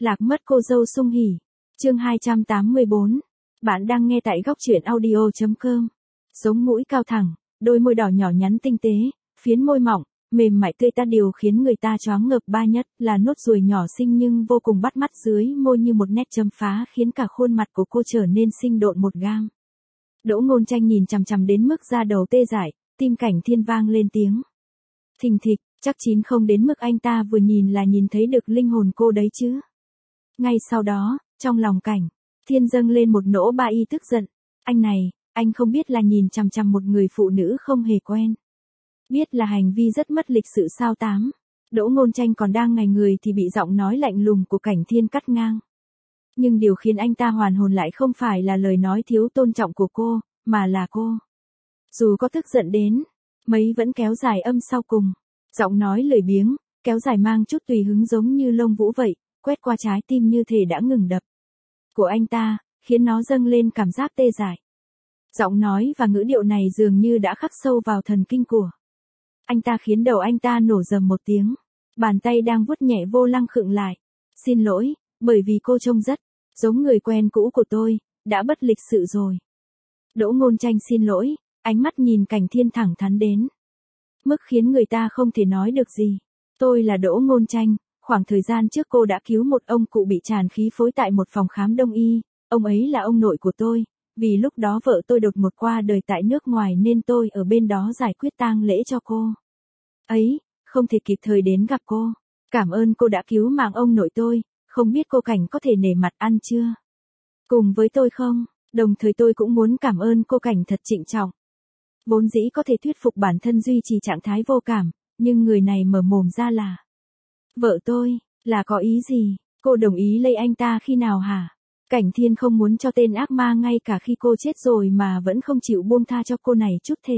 Lạc mất cô dâu sung hỉ. Chương 284. Bạn đang nghe tại góc truyện audio.com. Sống mũi cao thẳng, đôi môi đỏ nhỏ nhắn tinh tế, phiến môi mỏng, mềm mại tươi tát, điều khiến người ta choáng ngợp ba nhất là nốt ruồi nhỏ xinh nhưng vô cùng bắt mắt dưới môi như một nét chấm phá, khiến cả khuôn mặt của cô trở nên sinh độn một gang. Đỗ Ngôn Tranh nhìn chằm chằm đến mức da đầu tê dại, tim Cảnh Thiên vang lên tiếng thình thịch, chắc chín không đến mức anh ta vừa nhìn là nhìn thấy được linh hồn cô đấy chứ. Ngay sau đó, trong lòng Cảnh Thiên dâng lên một nỗi ba y tức giận. Anh này, anh không biết là nhìn chằm chằm một người phụ nữ không hề quen. Biết là hành vi rất mất lịch sự sao tám. Đỗ Ngôn Tranh còn đang ngây người thì bị giọng nói lạnh lùng của Cảnh Thiên cắt ngang. Nhưng điều khiến anh ta hoàn hồn lại không phải là lời nói thiếu tôn trọng của cô, mà là cô. Dù có tức giận đến mấy vẫn kéo dài âm sau cùng. Giọng nói lười biếng, kéo dài mang chút tùy hứng giống như lông vũ vậy, quét qua trái tim như thể đã ngừng đập của anh ta, khiến nó dâng lên cảm giác tê dại. Giọng nói và ngữ điệu này dường như đã khắc sâu vào thần kinh của anh ta, khiến đầu anh ta nổ rầm một tiếng. Bàn tay đang vuốt nhẹ vô lăng khựng lại. Xin lỗi, bởi vì cô trông rất giống người quen cũ của tôi, đã bất lịch sự rồi. Đỗ Ngôn Tranh xin lỗi, ánh mắt nhìn Cảnh Thiên thẳng thắn đến mức khiến người ta không thể nói được gì. Tôi là Đỗ Ngôn Tranh, khoảng thời gian trước cô đã cứu một ông cụ bị tràn khí phối tại một phòng khám đông y, ông ấy là ông nội của tôi, vì lúc đó vợ tôi đột ngột qua đời tại nước ngoài nên tôi ở bên đó giải quyết tang lễ cho cô ấy, không thể kịp thời đến gặp cô. Cảm ơn cô đã cứu mạng ông nội tôi, không biết cô Cảnh có thể nể mặt ăn chưa cùng với tôi không? Đồng thời tôi cũng muốn cảm ơn cô Cảnh thật trịnh trọng. Vốn dĩ có thể thuyết phục bản thân duy trì trạng thái vô cảm, nhưng người này mở mồm ra là vợ tôi, là có ý gì? Cô đồng ý lấy anh ta khi nào hả? Cảnh Thiên không muốn cho tên ác ma ngay cả khi cô chết rồi mà vẫn không chịu buông tha cho cô này chút thể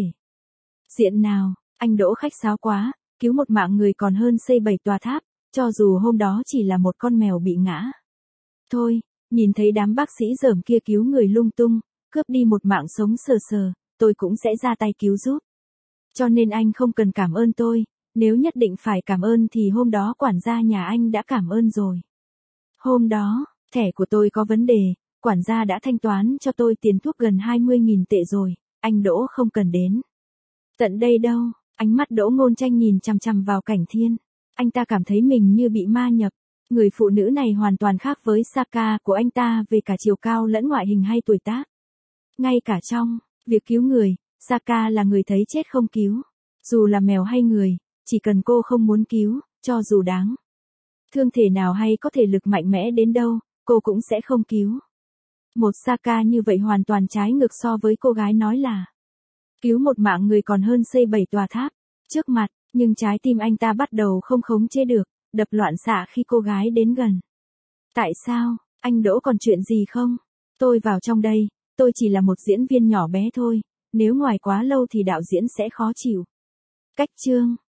diện nào. Anh Đỗ khách sáo quá, cứu một mạng người còn hơn xây 7 tòa tháp, cho dù hôm đó chỉ là một con mèo bị ngã thôi. Nhìn thấy đám bác sĩ dởm kia cứu người lung tung, cướp đi một mạng sống sờ sờ, tôi cũng sẽ ra tay cứu giúp. Cho nên anh không cần cảm ơn tôi, nếu nhất định phải cảm ơn thì hôm đó quản gia nhà anh đã cảm ơn rồi. Hôm đó, thẻ của tôi có vấn đề, quản gia đã thanh toán cho tôi tiền thuốc gần 20.000 tệ rồi, anh Đỗ không cần đến tận đây đâu. Ánh mắt Đỗ Ngôn Tranh nhìn chằm chằm vào Cảnh Thiên. Anh ta cảm thấy mình như bị ma nhập. Người phụ nữ này hoàn toàn khác với Saka của anh ta về cả chiều cao lẫn ngoại hình hay tuổi tác. Ngay cả trong việc cứu người, Saka là người thấy chết không cứu. Dù là mèo hay người, chỉ cần cô không muốn cứu, cho dù đáng thương thể nào hay có thể lực mạnh mẽ đến đâu, cô cũng sẽ không cứu. Một Saka như vậy hoàn toàn trái ngược so với cô gái nói là cứu một mạng người còn hơn xây 7 tòa tháp trước mặt, nhưng trái tim anh ta bắt đầu không khống chế được, đập loạn xạ khi cô gái đến gần. Tại sao, anh Đỗ còn chuyện gì không? Tôi vào trong đây, tôi chỉ là một diễn viên nhỏ bé thôi, nếu ngoài quá lâu thì đạo diễn sẽ khó chịu. Cách chương